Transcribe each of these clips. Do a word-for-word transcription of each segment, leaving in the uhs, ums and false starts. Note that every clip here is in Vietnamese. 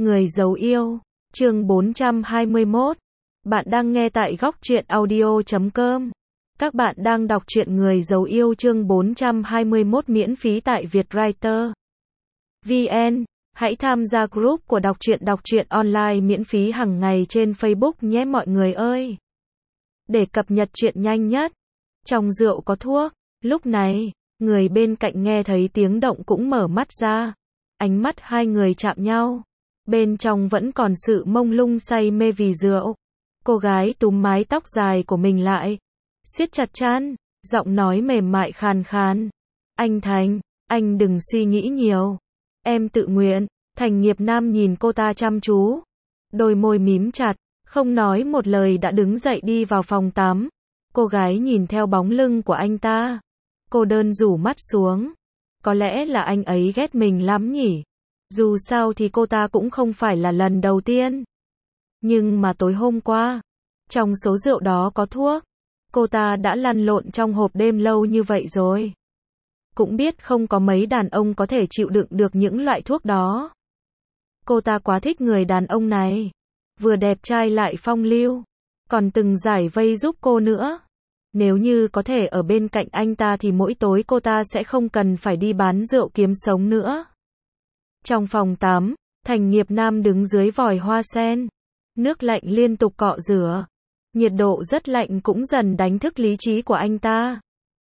Người giấu yêu, chương bốn trăm hai mươi mốt. Bạn đang nghe tại góc truyện audio chấm com. Các bạn đang đọc truyện Người giấu yêu chương bốn trăm hai mươi mốt miễn phí tại Vietwriter vê en. Hãy tham gia group của đọc truyện đọc truyện online miễn phí hàng ngày trên Facebook nhé mọi người ơi. Để cập nhật truyện nhanh nhất. Trong rượu có thuốc. Lúc này, người bên cạnh nghe thấy tiếng động cũng mở mắt ra. Ánh mắt hai người chạm nhau. Bên trong vẫn còn sự mông lung say mê vì rượu. Cô gái túm mái tóc dài của mình lại, siết chặt chăn, giọng nói mềm mại khàn khàn. Anh Thành, anh đừng suy nghĩ nhiều. Em tự nguyện. Thành Nghiệp Nam nhìn cô ta chăm chú. Đôi môi mím chặt, không nói một lời đã đứng dậy đi vào phòng tắm. Cô gái nhìn theo bóng lưng của anh ta. Cô đơn rủ mắt xuống. Có lẽ là anh ấy ghét mình lắm nhỉ. Dù sao thì cô ta cũng không phải là lần đầu tiên. Nhưng mà tối hôm qua, trong số rượu đó có thuốc. Cô ta đã lăn lộn trong hộp đêm lâu như vậy rồi. Cũng biết không có mấy đàn ông có thể chịu đựng được những loại thuốc đó. Cô ta quá thích người đàn ông này. Vừa đẹp trai lại phong lưu. Còn từng giải vây giúp cô nữa. Nếu như có thể ở bên cạnh anh ta thì mỗi tối cô ta sẽ không cần phải đi bán rượu kiếm sống nữa. Trong phòng tắm, Thành Nghiệp Nam đứng dưới vòi hoa sen. Nước lạnh liên tục cọ rửa. Nhiệt độ rất lạnh cũng dần đánh thức lý trí của anh ta.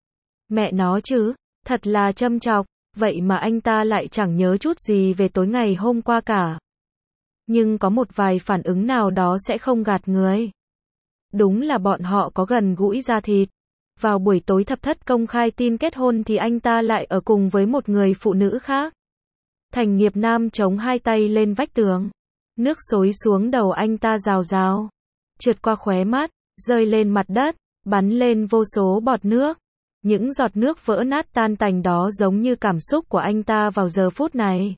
Mẹ nó chứ, thật là châm chọc, vậy mà anh ta lại chẳng nhớ chút gì về tối ngày hôm qua cả. Nhưng có một vài phản ứng nào đó sẽ không gạt người. Đúng là bọn họ có gần gũi da thịt. Vào buổi tối thập thất công khai tin kết hôn thì anh ta lại ở cùng với một người phụ nữ khác. Thành Nghiệp Nam chống hai tay lên vách tường. Nước xối xuống đầu anh ta rào rào. Trượt qua khóe mắt, rơi lên mặt đất, bắn lên vô số bọt nước. Những giọt nước vỡ nát tan tành đó giống như cảm xúc của anh ta vào giờ phút này.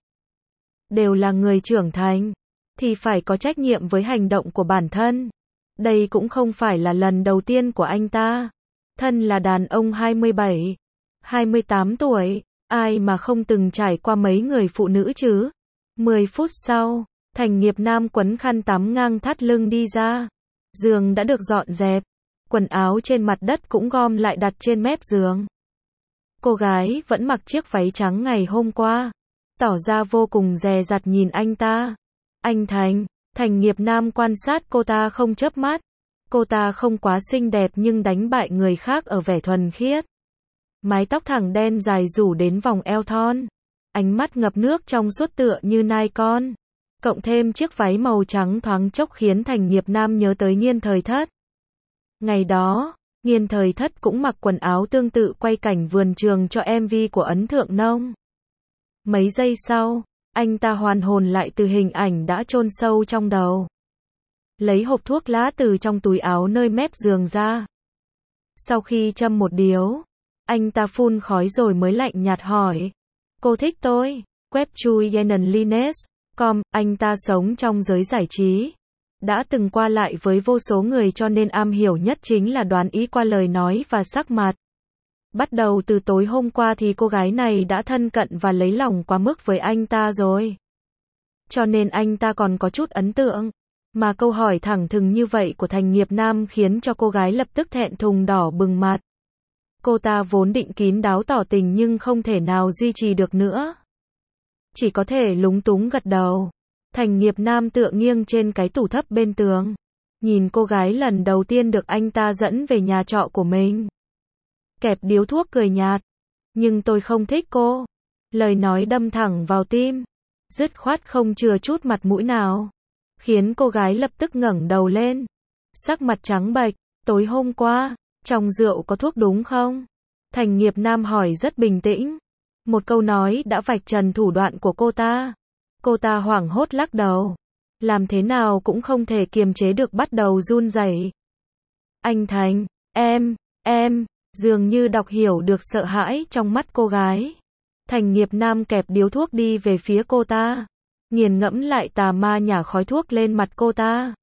Đều là người trưởng thành, thì phải có trách nhiệm với hành động của bản thân. Đây cũng không phải là lần đầu tiên của anh ta. Thân là đàn ông hai mươi bảy, hai mươi tám tuổi, ai mà không từng trải qua mấy người phụ nữ chứ. mười phút sau, Thành Nghiệp Nam quấn khăn tắm ngang thắt lưng đi ra. Giường đã được dọn dẹp. Quần áo trên mặt đất cũng gom lại đặt trên mép giường. Cô gái vẫn mặc chiếc váy trắng ngày hôm qua. Tỏ ra vô cùng dè dặt nhìn anh ta. Anh Thành, Thành Nghiệp Nam quan sát cô ta không chớp mắt. Cô ta không quá xinh đẹp nhưng đánh bại người khác ở vẻ thuần khiết. Mái tóc thẳng đen dài rủ đến vòng eo thon. Ánh mắt ngập nước trong suốt tựa như nai con. Cộng thêm chiếc váy màu trắng thoáng chốc khiến Thành Nghiệp Nam nhớ tới Nghiên Thời Thất. Ngày đó, Nghiên Thời Thất cũng mặc quần áo tương tự quay cảnh vườn trường cho em vê của Ấn Thượng Nông. Mấy giây sau, anh ta hoàn hồn lại từ hình ảnh đã chôn sâu trong đầu. Lấy hộp thuốc lá từ trong túi áo nơi mép giường ra. Sau khi châm một điếu, anh ta phun khói rồi mới lạnh nhạt hỏi. Cô thích tôi? Web chui Yenan Lines. Com, anh ta sống trong giới giải trí. Đã từng qua lại với vô số người cho nên am hiểu nhất chính là đoán ý qua lời nói và sắc mặt. Bắt đầu từ tối hôm qua thì cô gái này đã thân cận và lấy lòng quá mức với anh ta rồi. Cho nên anh ta còn có chút ấn tượng. Mà câu hỏi thẳng thừng như vậy của Thành Nghiệp Nam khiến cho cô gái lập tức thẹn thùng đỏ bừng mặt. Cô ta vốn định kín đáo tỏ tình nhưng không thể nào duy trì được nữa. Chỉ có thể lúng túng gật đầu. Thành Nghiệp Nam tựa nghiêng trên cái tủ thấp bên tường. Nhìn cô gái lần đầu tiên được anh ta dẫn về nhà trọ của mình. Kẹp điếu thuốc cười nhạt. Nhưng tôi không thích cô. Lời nói đâm thẳng vào tim. Dứt khoát không chừa chút mặt mũi nào. Khiến cô gái lập tức ngẩng đầu lên. Sắc mặt trắng bệch. Tối hôm qua, trong rượu có thuốc đúng không? Thành Nghiệp Nam hỏi rất bình tĩnh. Một câu nói đã vạch trần thủ đoạn của cô ta. Cô ta hoảng hốt lắc đầu. Làm thế nào cũng không thể kiềm chế được bắt đầu run rẩy. Anh Thành, em, em, dường như đọc hiểu được sợ hãi trong mắt cô gái. Thành Nghiệp Nam kẹp điếu thuốc đi về phía cô ta. Nghiền ngẫm lại tà ma nhả khói thuốc lên mặt cô ta.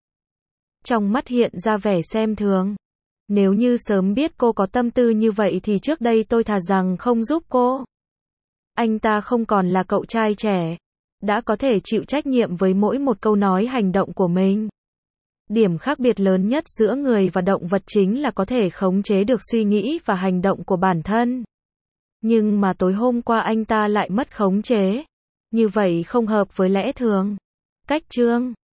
Trong mắt hiện ra vẻ xem thường. Nếu như sớm biết cô có tâm tư như vậy thì trước đây tôi thà rằng không giúp cô. Anh ta không còn là cậu trai trẻ. đã có thể chịu trách nhiệm với mỗi một câu nói hành động của mình. Điểm khác biệt lớn nhất giữa người và động vật chính là có thể khống chế được suy nghĩ và hành động của bản thân. Nhưng mà tối hôm qua anh ta lại mất khống chế. Như vậy không hợp với lẽ thường. Cách chương